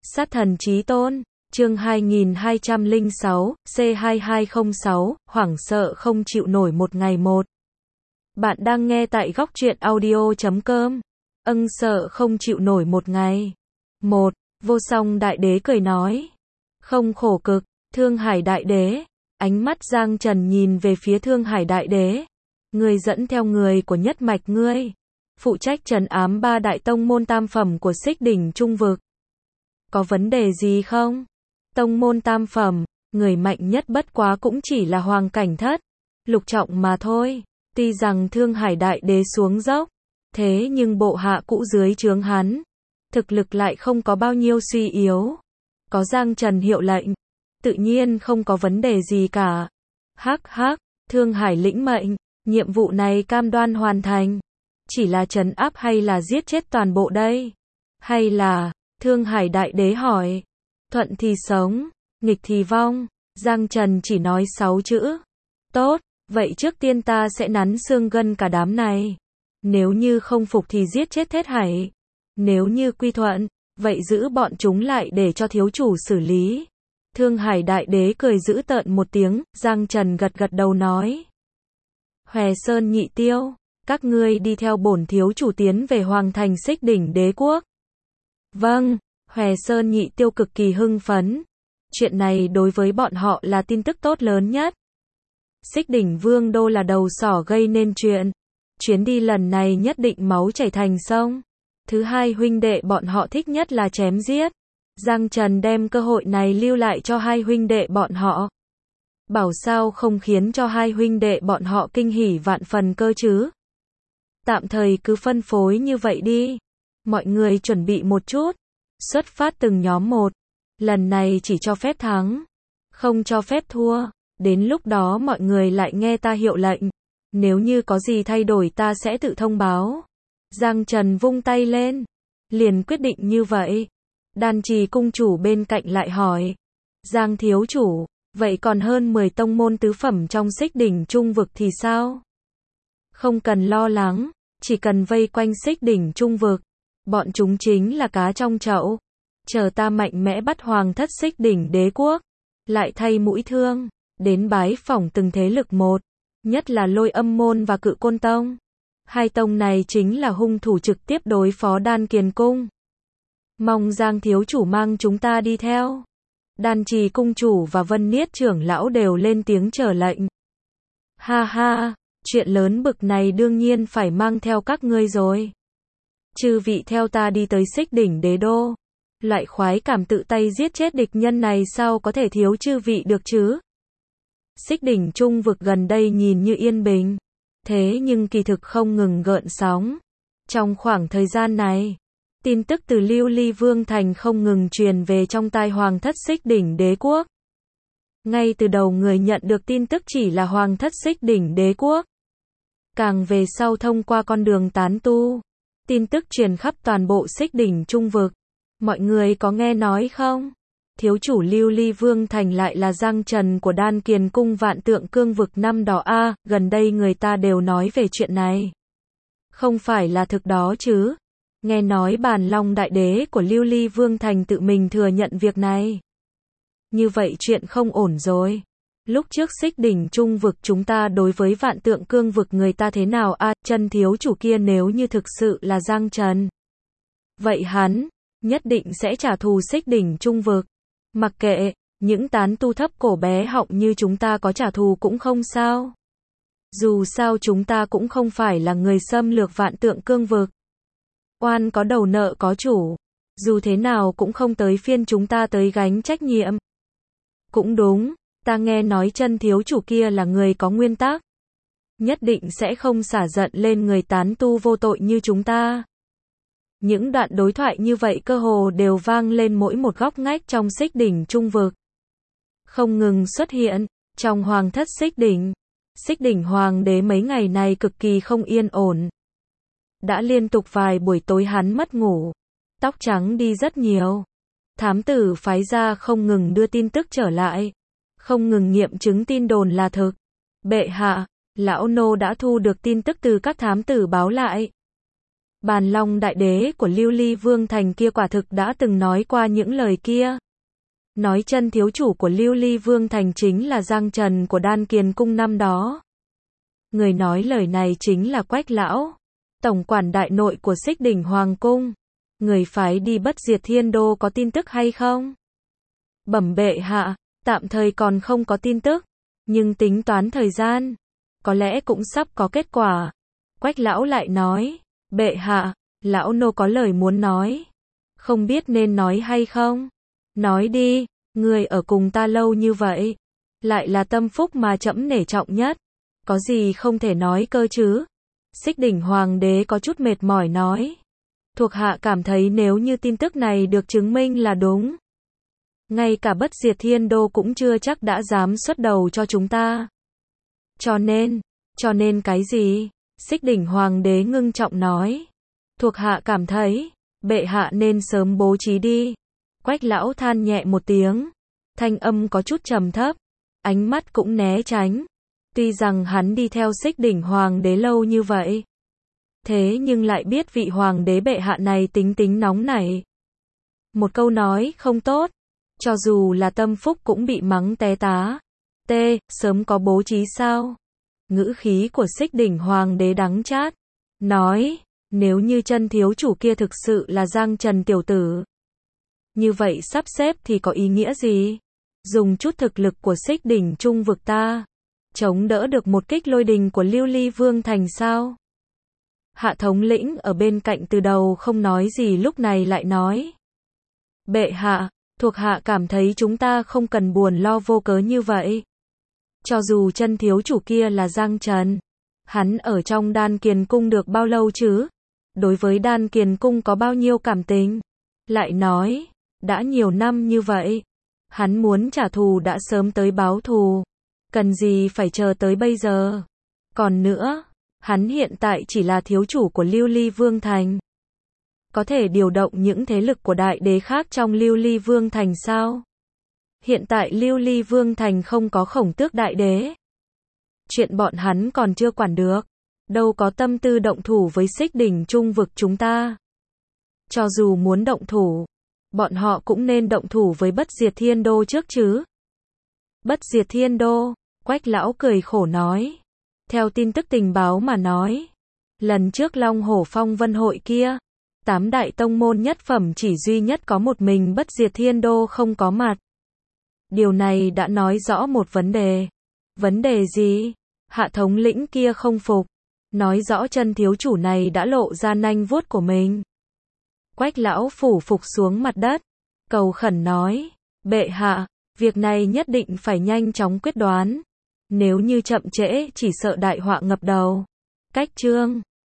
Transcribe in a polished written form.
Sát thần chí tôn, chương 2206, C2206, hoảng sợ không chịu nổi một ngày một. Bạn đang nghe tại góc truyện audio.com. Sợ không chịu nổi một ngày. Một, vô song đại đế cười nói. Không khổ cực, Thương Hải đại đế. Ánh mắt Giang Trần nhìn về phía Thương Hải đại đế. Người dẫn theo người của nhất mạch ngươi. Phụ trách trấn ám ba đại tông môn tam phẩm của Xích Đỉnh Trung Vực. Có vấn đề gì không? Tông môn tam phẩm, người mạnh nhất bất quá cũng chỉ là hoàng cảnh thất, lục trọng mà thôi. Tuy rằng Thương Hải đại đế xuống dốc, thế nhưng bộ hạ cũ dưới trướng hắn, thực lực lại không có bao nhiêu suy yếu. Có Giang Trần hiệu lệnh, tự nhiên không có vấn đề gì cả. Hắc hắc, Thương Hải lĩnh mệnh, nhiệm vụ này cam đoan hoàn thành. Chỉ là trấn áp hay là giết chết toàn bộ đây? Hay là, Thương Hải đại đế hỏi. Thuận thì sống, nghịch thì vong. Giang Trần chỉ nói 6 chữ. Tốt, vậy trước tiên ta sẽ nắn xương gân cả đám này. Nếu như không phục thì giết chết hết hải. Nếu như quy thuận, vậy giữ bọn chúng lại để cho thiếu chủ xử lý. Thương Hải đại đế cười dữ tợn một tiếng, Giang Trần gật gật đầu nói. Hòe Sơn Nhị Tiêu, các ngươi đi theo bổn thiếu chủ tiến về Hoàng thành Xích Đỉnh Đế Quốc. Vâng, Hòe Sơn Nhị Tiêu cực kỳ hưng phấn. Chuyện này đối với bọn họ là tin tức tốt lớn nhất. Xích Đỉnh Vương Đô là đầu sỏ gây nên chuyện. Chuyến đi lần này nhất định máu chảy thành sông. Thứ hai huynh đệ bọn họ thích nhất là chém giết. Giang Trần đem cơ hội này lưu lại cho hai huynh đệ bọn họ. Bảo sao không khiến cho hai huynh đệ bọn họ kinh hỉ vạn phần cơ chứ. Tạm thời cứ phân phối như vậy đi. Mọi người chuẩn bị một chút. Xuất phát từng nhóm một. Lần này chỉ cho phép thắng, không cho phép thua. Đến lúc đó mọi người lại nghe ta hiệu lệnh. Nếu như có gì thay đổi ta sẽ tự thông báo. Giang Trần vung tay lên. Liền quyết định như vậy. Đan Trì cung chủ bên cạnh lại hỏi. Giang thiếu chủ, vậy còn hơn 10 tông môn tứ phẩm trong Xích Đỉnh Trung Vực thì sao? Không cần lo lắng, chỉ cần vây quanh Xích Đỉnh Trung Vực. Bọn chúng chính là cá trong chậu. Chờ ta mạnh mẽ bắt Hoàng thất Xích Đỉnh Đế Quốc. Lại thay mũi thương, đến bái phỏng từng thế lực một. Nhất là Lôi Âm môn và Cự Côn tông. Hai tông này chính là hung thủ trực tiếp đối phó Đan Kiền cung. Mong Giang thiếu chủ mang chúng ta đi theo. Đan Trì cung chủ và Vân Niết trưởng lão đều lên tiếng chờ lệnh. Ha ha, chuyện lớn bực này đương nhiên phải mang theo các ngươi rồi. Chư vị theo ta đi tới Xích Đỉnh Đế Đô. Loại khoái cảm tự tay giết chết địch nhân này sao có thể thiếu chư vị được chứ? Xích Đỉnh Trung Vực gần đây nhìn như yên bình. Thế nhưng kỳ thực không ngừng gợn sóng. Trong khoảng thời gian này, tin tức từ Lưu Ly Vương Thành không ngừng truyền về trong tai Hoàng thất Xích Đỉnh Đế Quốc. Ngay từ đầu người nhận được tin tức chỉ là Hoàng thất Xích Đỉnh Đế Quốc. Càng về sau thông qua con đường tán tu, tin tức truyền khắp toàn bộ Xích Đỉnh Trung Vực. Mọi người có nghe nói không? Thiếu chủ Lưu Ly Vương Thành lại là Giang Trần của Đan Kiền cung Vạn Tượng Cương Vực năm đó a, gần đây người ta đều nói về chuyện này. Không phải là thực đó chứ? Nghe nói Bàn Long đại đế của Lưu Ly Vương Thành tự mình thừa nhận việc này. Như vậy chuyện không ổn rồi. Lúc trước Xích Đỉnh Trung Vực chúng ta đối với Vạn Tượng Cương Vực người ta thế nào a, chân thiếu chủ kia nếu như thực sự là Giang Trần. Vậy hắn, nhất định sẽ trả thù Xích Đỉnh Trung Vực. Mặc kệ, những tán tu thấp cổ bé họng như chúng ta có trả thù cũng không sao. Dù sao chúng ta cũng không phải là người xâm lược Vạn Tượng Cương Vực. Oan có đầu nợ có chủ. Dù thế nào cũng không tới phiên chúng ta tới gánh trách nhiệm. Cũng đúng, ta nghe nói chân thiếu chủ kia là người có nguyên tắc. Nhất định sẽ không xả giận lên người tán tu vô tội như chúng ta. Những đoạn đối thoại như vậy cơ hồ đều vang lên mỗi một góc ngách trong Xích Đỉnh Trung Vực. Không ngừng xuất hiện, trong Hoàng thất Xích Đỉnh. Xích Đỉnh Hoàng đế mấy ngày này cực kỳ không yên ổn. Đã liên tục vài buổi tối hắn mất ngủ. Tóc trắng đi rất nhiều. Thám tử phái ra không ngừng đưa tin tức trở lại. Không ngừng nghiệm chứng tin đồn là thực. Bệ hạ, lão nô đã thu được tin tức từ các thám tử báo lại. Bàn Long đại đế của Lưu Ly Vương Thành kia quả thực đã từng nói qua những lời kia. Nói chân thiếu chủ của Lưu Ly Vương Thành chính là Giang Trần của Đan Kiền Cung năm đó. Người nói lời này chính là Quách Lão, tổng quản đại nội của Xích Đỉnh Hoàng Cung. Người phái đi Bất Diệt Thiên Đô có tin tức hay không? Bẩm bệ hạ, tạm thời còn không có tin tức, nhưng tính toán thời gian, có lẽ cũng sắp có kết quả. Quách Lão lại nói, bệ hạ, lão nô có lời muốn nói, không biết nên nói hay không? Nói đi, người ở cùng ta lâu như vậy, lại là tâm phúc mà trẫm nể trọng nhất, có gì không thể nói cơ chứ? Xích Đỉnh Hoàng đế có chút mệt mỏi nói, thuộc hạ cảm thấy nếu như tin tức này được chứng minh là đúng, ngay cả Bất Diệt Thiên Đô cũng chưa chắc đã dám xuất đầu cho chúng ta. Cho nên cái gì? Xích Đỉnh Hoàng đế ngưng trọng nói, thuộc hạ cảm thấy, bệ hạ nên sớm bố trí đi. Quách Lão than nhẹ một tiếng, thanh âm có chút trầm thấp, ánh mắt cũng né tránh. Tuy rằng hắn đi theo Xích Đỉnh Hoàng đế lâu như vậy, thế nhưng lại biết vị Hoàng đế bệ hạ này tính nóng nảy. Một câu nói không tốt, cho dù là tâm phúc cũng bị mắng té tá. Sớm có bố trí sao? Ngữ khí của Xích Đỉnh Hoàng đế đắng chát, nói, nếu như chân thiếu chủ kia thực sự là Giang Trần tiểu tử, như vậy sắp xếp thì có ý nghĩa gì? Dùng chút thực lực của Xích Đỉnh Trung vực ta, chống đỡ được một kích lôi đình của Lưu Ly Vương Thành sao? Hạ thống lĩnh ở bên cạnh từ đầu không nói gì lúc này lại nói, bệ hạ, thuộc hạ cảm thấy chúng ta không cần buồn lo vô cớ như vậy. Cho dù chân thiếu chủ kia là Giang Trần, hắn ở trong Đan Kiền Cung được bao lâu chứ? Đối với Đan Kiền Cung có bao nhiêu cảm tình? Lại nói, đã nhiều năm như vậy, hắn muốn trả thù đã sớm tới báo thù, cần gì phải chờ tới bây giờ? Còn nữa, hắn hiện tại chỉ là thiếu chủ của Lưu Ly Vương Thành, có thể điều động những thế lực của đại đế khác trong Lưu Ly Vương Thành sao? Hiện tại Lưu Ly Vương Thành không có Khổng Tước đại đế, chuyện bọn hắn còn chưa quản được, đâu có tâm tư động thủ với Xích Đỉnh Trung vực chúng ta. Cho dù muốn động thủ, bọn họ cũng nên động thủ với Bất Diệt Thiên Đô trước chứ. Bất Diệt Thiên Đô, Quách Lão cười khổ nói, theo tin tức tình báo mà nói, lần trước Long Hổ Phong Vân hội kia, 8 đại tông môn nhất phẩm chỉ duy nhất có một mình Bất Diệt Thiên Đô không có mặt. Điều này đã nói rõ một vấn đề. Vấn đề gì? Hạ thống lĩnh kia không phục, nói rõ chân thiếu chủ này đã lộ ra nanh vuốt của mình. Quách Lão phủ phục xuống mặt đất, cầu khẩn nói, bệ hạ, việc này nhất định phải nhanh chóng quyết đoán, nếu như chậm trễ chỉ sợ đại họa ngập đầu. Cách chương